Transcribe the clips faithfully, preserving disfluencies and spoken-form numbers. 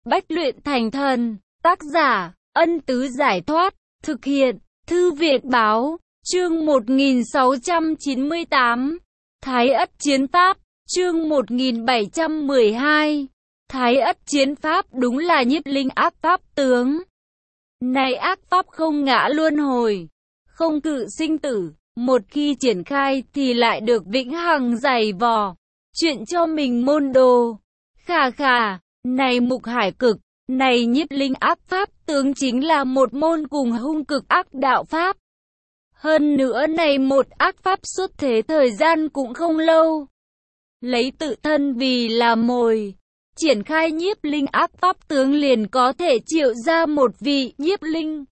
Bách luyện thành thần. Tác giả, Ân Tứ Giải Thoát. Thực hiện, Thư Viện Báo. Chương một nghìn sáu trăm chín mươi tám. Thái Ất Chiến Pháp. Chương một nghìn bảy trăm mười hai. Thái Ất Chiến Pháp đúng là nhiếp linh ác pháp tướng. Này ác pháp không ngã luân hồi, không cự sinh tử, một khi triển khai thì lại được vĩnh hằng giày vò, chuyện cho mình môn đồ. Khà khà, này Mục Hải Cực, này nhiếp linh ác pháp tướng chính là một môn cùng hung cực ác đạo pháp. Hơn nữa này một ác pháp xuất thế thời gian cũng không lâu. Lấy tự thân vì là mồi, triển khai nhiếp linh ác pháp tướng liền có thể triệu ra một vị nhiếp linh.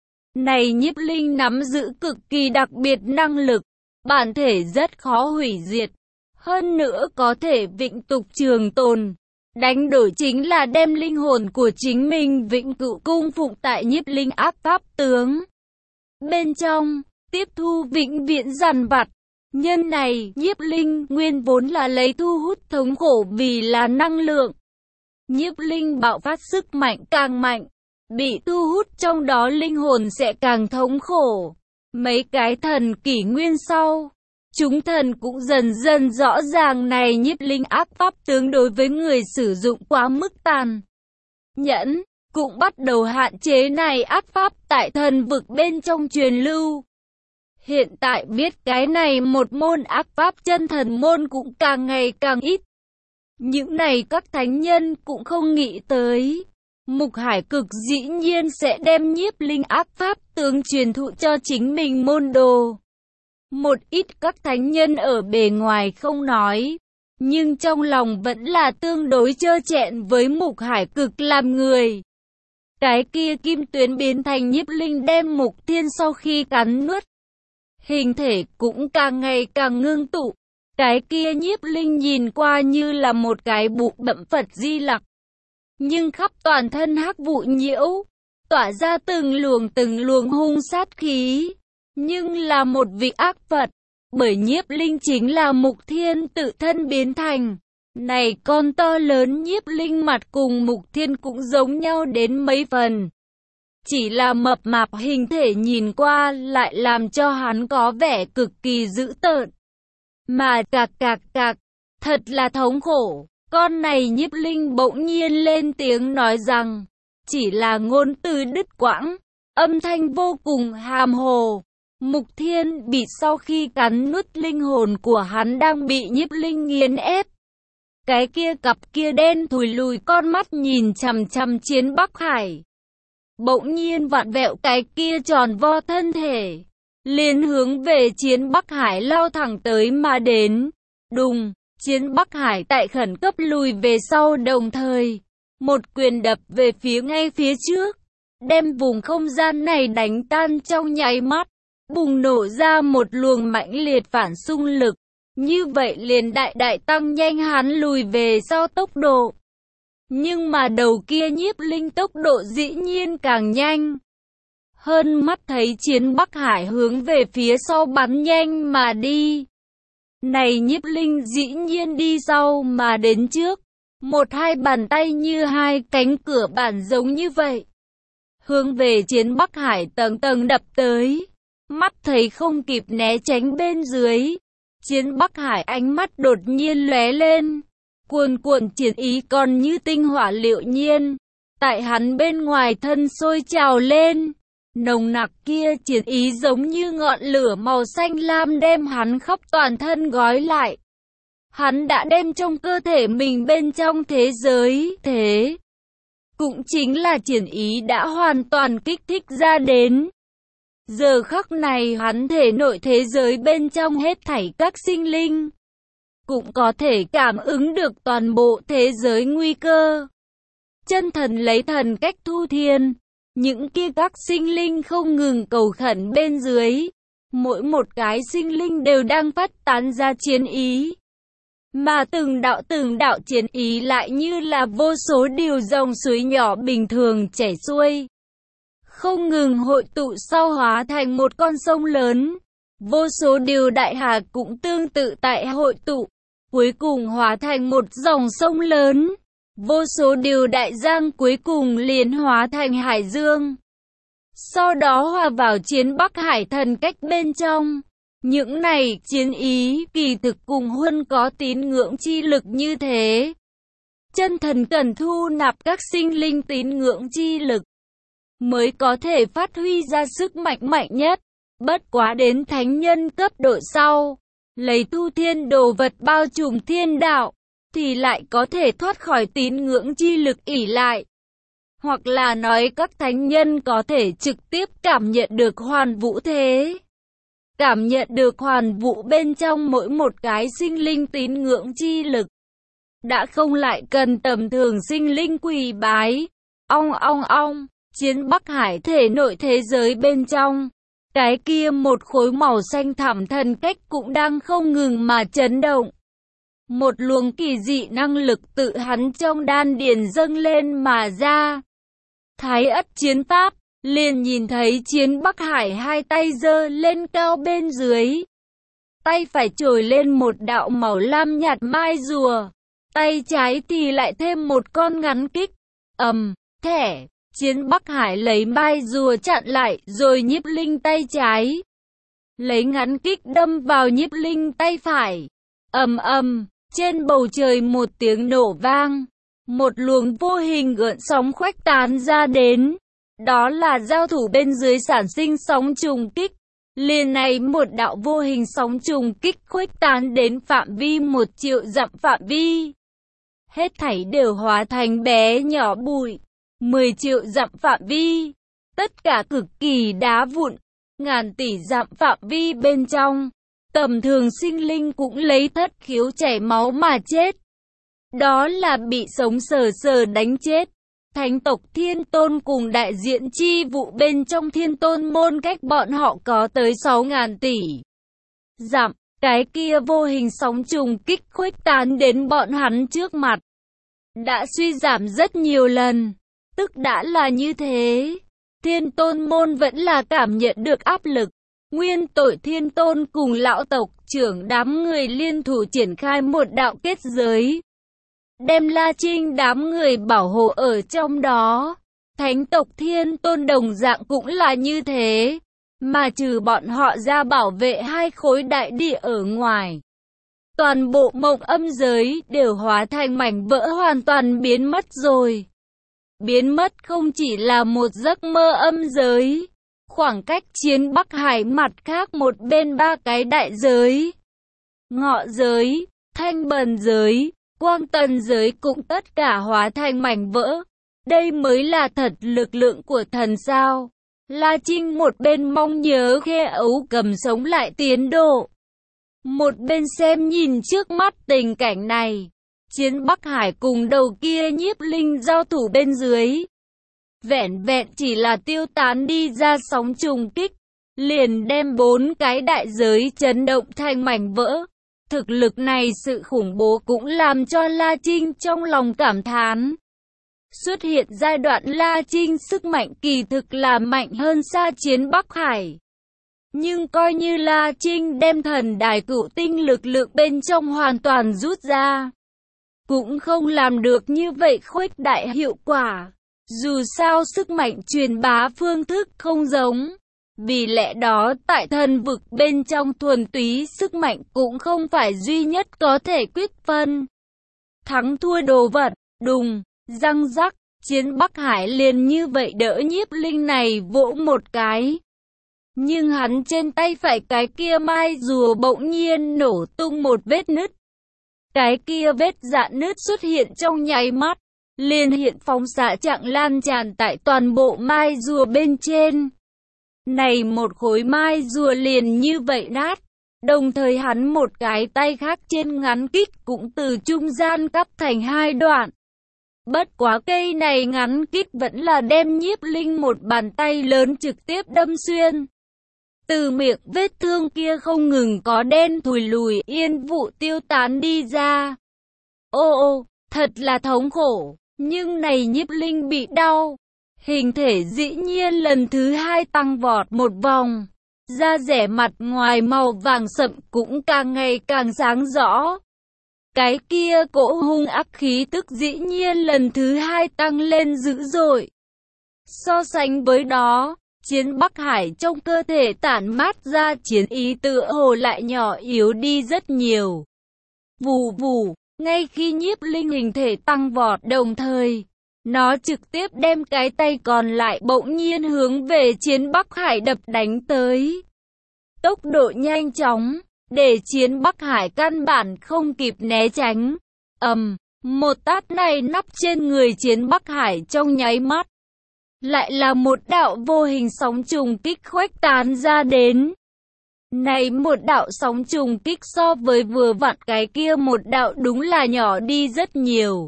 Này nhiếp linh nắm giữ cực kỳ đặc biệt năng lực, bản thể rất khó hủy diệt, hơn nữa có thể vĩnh tục trường tồn. Đánh đổi chính là đem linh hồn của chính mình vĩnh cửu cung phụng tại nhiếp linh ác pháp tướng. Bên trong, tiếp thu vĩnh viễn dằn vặt. Nhân này, nhiếp linh nguyên vốn là lấy thu hút thống khổ vì là năng lượng. Nhiếp linh bạo phát sức mạnh càng mạnh, bị thu hút trong đó linh hồn sẽ càng thống khổ. Mấy cái thần kỷ nguyên sau, chúng thần cũng dần dần rõ ràng này nhiếp linh ác pháp tướng đối với người sử dụng quá mức tàn nhẫn, cũng bắt đầu hạn chế này ác pháp tại thần vực bên trong truyền lưu. Hiện tại biết cái này một môn ác pháp chân thần môn cũng càng ngày càng ít. Những này các thánh nhân cũng không nghĩ tới. Mục Hải Cực dĩ nhiên sẽ đem nhiếp linh ác pháp tướng truyền thụ cho chính mình môn đồ. Một ít các thánh nhân ở bề ngoài không nói, nhưng trong lòng vẫn là tương đối trơ trẽn với Mục Hải Cực làm người. Cái kia kim tuyến biến thành nhiếp linh đem Mục Thiên sau khi cắn nuốt, hình thể cũng càng ngày càng ngưng tụ. Cái kia nhiếp linh nhìn qua như là một cái bụ bẩm Phật Di Lặc, nhưng khắp toàn thân hắc vụ nhiễu, tỏa ra từng luồng từng luồng hung sát khí, nhưng là một vị ác Phật, bởi nhiếp linh chính là Mục Thiên tự thân biến thành. Này con to lớn nhiếp linh mặt cùng Mục Thiên cũng giống nhau đến mấy phần, chỉ là mập mạp hình thể nhìn qua lại làm cho hắn có vẻ cực kỳ dữ tợn. Mà cạc cạc cạc, thật là thống khổ. Con này nhiếp linh bỗng nhiên lên tiếng nói rằng, chỉ là ngôn từ đứt quãng, âm thanh vô cùng hàm hồ. Mục Thiên bị sau khi cắn nuốt linh hồn của hắn đang bị nhiếp linh nghiền ép. Cái kia cặp kia đen thùi lùi con mắt nhìn chằm chằm Chiến Bắc Hải. Bỗng nhiên vặn vẹo cái kia tròn vo thân thể, liền hướng về Chiến Bắc Hải lao thẳng tới mà đến. Đùng, Chiến Bắc Hải tại khẩn cấp lùi về sau, đồng thời một quyền đập về phía ngay phía trước, đem vùng không gian này đánh tan trong nháy mắt, bùng nổ ra một luồng mãnh liệt phản xung lực. Như vậy liền đại đại tăng nhanh hắn lùi về sau tốc độ. Nhưng mà đầu kia nhiếp linh tốc độ dĩ nhiên càng nhanh hơn, mắt thấy Chiến Bắc Hải hướng về phía sau bắn nhanh mà đi. Này nhiếp linh dĩ nhiên đi sau mà đến trước, một hai bàn tay như hai cánh cửa bản giống như vậy, hướng về Chiến Bắc Hải tầng tầng đập tới. Mắt thấy không kịp né tránh bên dưới, Chiến Bắc Hải ánh mắt đột nhiên lóe lên, cuồn cuộn chiến ý còn như tinh hỏa liệu nhiên, tại hắn bên ngoài thân sôi trào lên. Nồng nặc kia chiến ý giống như ngọn lửa màu xanh lam đem hắn khắp toàn thân gói lại. Hắn đã đem trong cơ thể mình bên trong thế giới, thế cũng chính là chiến ý đã hoàn toàn kích thích ra đến. Giờ khắc này hắn thể nội thế giới bên trong hết thảy các sinh linh, cũng có thể cảm ứng được toàn bộ thế giới nguy cơ. Chân thần lấy thần cách thu thiên, những kia các sinh linh không ngừng cầu khẩn bên dưới. Mỗi một cái sinh linh đều đang phát tán ra chiến ý. Mà từng đạo từng đạo chiến ý lại như là vô số điều dòng suối nhỏ bình thường chảy xuôi, không ngừng hội tụ sau hóa thành một con sông lớn. Vô số điều đại hà cũng tương tự tại hội tụ, cuối cùng hóa thành một dòng sông lớn. Vô số điều đại giang cuối cùng liền hóa thành hải dương. Sau đó hòa vào chiến Bắc Hải thần cách bên trong. Những này chiến ý kỳ thực cùng huân có tín ngưỡng chi lực như thế. Chân thần cần thu nạp các sinh linh tín ngưỡng chi lực, mới có thể phát huy ra sức mạnh mạnh nhất. Bất quá đến thánh nhân cấp độ sau, lấy tu thiên đồ vật bao trùm thiên đạo, thì lại có thể thoát khỏi tín ngưỡng chi lực ỷ lại. Hoặc là nói các thánh nhân có thể trực tiếp cảm nhận được hoàn vũ thế. Cảm nhận được hoàn vũ bên trong mỗi một cái sinh linh tín ngưỡng chi lực. Đã không lại cần tầm thường sinh linh quỳ bái. Ong ong ong, chiến Bắc Hải thể nội thế giới bên trong. Cái kia một khối màu xanh thẳm thần cách cũng đang không ngừng mà chấn động. Một luồng kỳ dị năng lực tự hắn trong đan điền dâng lên mà ra. Thái ất chiến pháp, liền nhìn thấy chiến Bắc Hải hai tay giơ lên cao bên dưới. Tay phải trồi lên một đạo màu lam nhạt mai rùa. Tay trái thì lại thêm một con ngắn kích. Ầm, thẻ, chiến Bắc Hải lấy mai rùa chặn lại rồi nhiếp linh tay trái. Lấy ngắn kích đâm vào nhiếp linh tay phải. Ầm ầm, trên bầu trời một tiếng nổ vang. Một luồng vô hình gợn sóng khuếch tán ra đến. Đó là giao thủ bên dưới sản sinh sóng trùng kích. Liền này một đạo vô hình sóng trùng kích khuếch tán đến phạm vi một triệu dặm phạm vi. Hết thảy đều hóa thành bé nhỏ bụi. Mười triệu dặm phạm vi. Tất cả cực kỳ đá vụn. Ngàn tỷ dặm phạm vi bên trong. Tầm thường sinh linh cũng lấy thất khiếu chảy máu mà chết. Đó là bị sống sờ sờ đánh chết. Thánh tộc Thiên Tôn cùng đại diện chi vụ bên trong Thiên Tôn môn cách bọn họ có tới sáu ngàn tỷ dặm. Cái kia vô hình sóng trùng kích khuếch tán đến bọn hắn trước mặt. Đã suy giảm rất nhiều lần. Tức đã là như thế. Thiên Tôn môn vẫn là cảm nhận được áp lực. Nguyên tội Thiên Tôn cùng lão tộc trưởng đám người liên thủ triển khai một đạo kết giới. Đem La Trinh đám người bảo hộ ở trong đó. Thánh tộc Thiên Tôn đồng dạng cũng là như thế. Mà trừ bọn họ ra bảo vệ hai khối đại địa ở ngoài. Toàn bộ mộng âm giới đều hóa thành mảnh vỡ hoàn toàn biến mất rồi. Biến mất không chỉ là một giấc mơ âm giới. Khoảng cách chiến Bắc Hải mặt khác một bên ba cái đại giới. Ngọ giới, thanh bần giới, quang tần giới cũng tất cả hóa thành mảnh vỡ. Đây mới là thật lực lượng của thần sao. La Trinh một bên mong nhớ khe ấu cầm sống lại tiến độ. Một bên xem nhìn trước mắt tình cảnh này. Chiến Bắc Hải cùng đầu kia nhiếp linh giao thủ bên dưới. Vẹn vẹn chỉ là tiêu tán đi ra sóng trùng kích. Liền đem bốn cái đại giới chấn động thành mảnh vỡ. Thực lực này sự khủng bố cũng làm cho La Trinh trong lòng cảm thán. Xuất hiện giai đoạn La Trinh sức mạnh kỳ thực là mạnh hơn xa chiến Bắc Hải. Nhưng coi như La Trinh đem thần đài cửu tinh lực lượng bên trong hoàn toàn rút ra. Cũng không làm được như vậy khuếch đại hiệu quả. Dù sao sức mạnh truyền bá phương thức không giống. Vì lẽ đó tại thần vực bên trong thuần túy sức mạnh cũng không phải duy nhất có thể quyết phân. Thắng thua đồ vật, đùng, răng rắc, chiến Bắc Hải liền như vậy đỡ nhiếp linh này vỗ một cái. Nhưng hắn trên tay phải cái kia mai rùa bỗng nhiên nổ tung một vết nứt. Cái kia vết rạn nứt xuất hiện trong nháy mắt, liền hiện phóng xạ trạng lan tràn tại toàn bộ mai rùa bên trên. Này một khối mai rùa liền như vậy nát, đồng thời hắn một cái tay khác trên ngắn kích cũng từ trung gian cắt thành hai đoạn. Bất quá cây này ngắn kích vẫn là đem nhiếp linh một bàn tay lớn trực tiếp đâm xuyên. Từ miệng vết thương kia không ngừng có đen thùi lùi yên vụ tiêu tán đi ra. Ô ô, thật là thống khổ, nhưng này nhiếp linh bị đau. Hình thể dĩ nhiên lần thứ hai tăng vọt một vòng. Da rẻ mặt ngoài màu vàng sậm cũng càng ngày càng sáng rõ. cái kia cỗ hung ác khí tức dĩ nhiên lần thứ hai tăng lên dữ dội. So sánh với đó, Chiến Bắc Hải trong cơ thể tản mát ra chiến ý tựa hồ lại nhỏ yếu đi rất nhiều. Vù vù, ngay khi Nhiếp Linh hình thể tăng vọt đồng thời, nó trực tiếp đem cái tay còn lại bỗng nhiên hướng về Chiến Bắc Hải đập đánh tới. Tốc độ nhanh chóng, để Chiến Bắc Hải căn bản không kịp né tránh. Ầm, um, một tát này nắp trên người Chiến Bắc Hải trong nháy mắt. Lại là một đạo vô hình sóng trùng kích khuếch tán ra đến. Này một đạo sóng trùng kích so với vừa vặn cái kia một đạo đúng là nhỏ đi rất nhiều.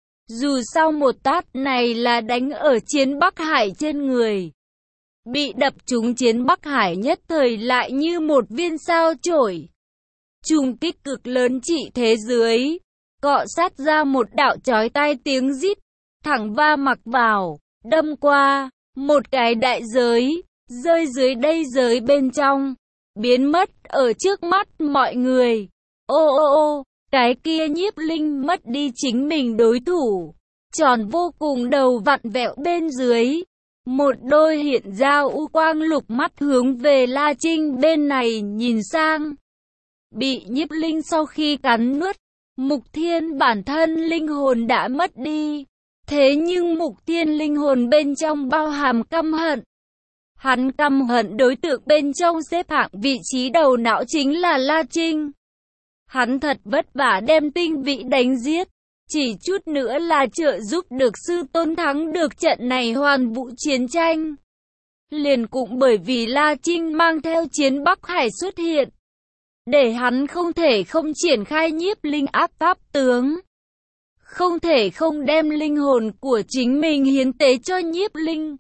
Dù sao một tát này là đánh ở Chiến Bắc Hải trên người. Bị đập trúng Chiến Bắc Hải nhất thời lại như một viên sao chổi. Trùng kích cực lớn trị thế dưới, cọ sát ra một đạo chói tai tiếng rít, thẳng va mặc vào, đâm qua, một cái đại giới, rơi dưới đây giới bên trong, biến mất ở trước mắt mọi người. Ô ô ô, cái kia Nhiếp Linh mất đi chính mình đối thủ, tròn vô cùng đầu vặn vẹo bên dưới. Một đôi hiện ra u quang lục mắt hướng về La Trinh bên này nhìn sang. Bị Nhiếp Linh sau khi cắn nuốt, Mục Thiên bản thân linh hồn đã mất đi. Thế nhưng Mục Thiên linh hồn bên trong bao hàm căm hận. Hắn căm hận đối tượng bên trong xếp hạng vị trí đầu não chính là La Trinh. Hắn thật vất vả đem Tinh Vĩ đánh giết. Chỉ chút nữa là trợ giúp được sư tôn thắng được trận này hoàn vũ chiến tranh. Liền cũng bởi vì La Trinh mang theo Chiến Bắc Hải xuất hiện, để hắn không thể không triển khai Nhiếp Linh áp pháp tướng. Không thể không đem linh hồn của chính mình hiến tế cho Nhiếp Linh.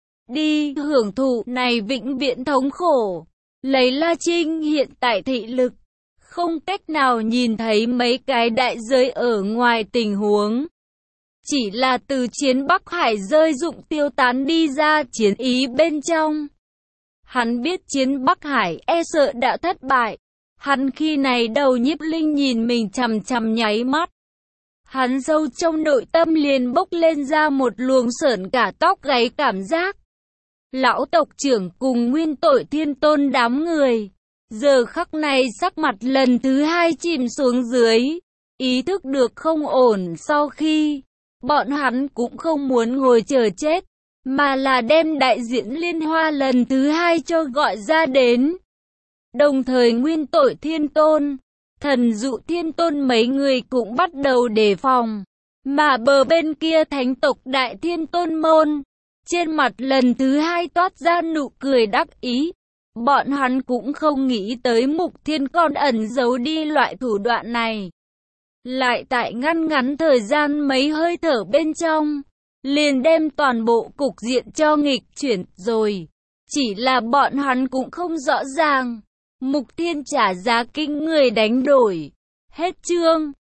Đi hưởng thụ này vĩnh viễn thống khổ. Lấy La Trinh hiện tại thị lực, không cách nào nhìn thấy mấy cái đại giới ở ngoài tình huống. Chỉ là từ Chiến Bắc Hải rơi dụng tiêu tán đi ra chiến ý bên trong. Hắn biết Chiến Bắc Hải e sợ đã thất bại. Hắn khi này đầu Nhiếp Linh nhìn mình chằm chằm nháy mắt. Hắn sâu trong nội tâm liền bốc lên ra một luồng sởn cả tóc gáy cảm giác. Lão tộc trưởng cùng nguyên tội thiên tôn đám người, giờ khắc này sắc mặt lần thứ hai chìm xuống dưới, ý thức được không ổn sau khi, bọn hắn cũng không muốn ngồi chờ chết, mà là đem đại diễn liên hoa lần thứ hai cho gọi ra đến. Đồng thời nguyên tội thiên tôn, thần dụ thiên tôn mấy người cũng bắt đầu đề phòng, mà bờ bên kia thánh tộc đại thiên tôn môn, trên mặt lần thứ hai toát ra nụ cười đắc ý. Bọn hắn cũng không nghĩ tới Mục Thiên còn ẩn giấu đi loại thủ đoạn này. Lại tại ngăn ngắn thời gian mấy hơi thở bên trong, liền đem toàn bộ cục diện cho nghịch chuyển rồi. Chỉ là bọn hắn cũng không rõ ràng, Mục Thiên trả giá kinh người đánh đổi. Hết chương.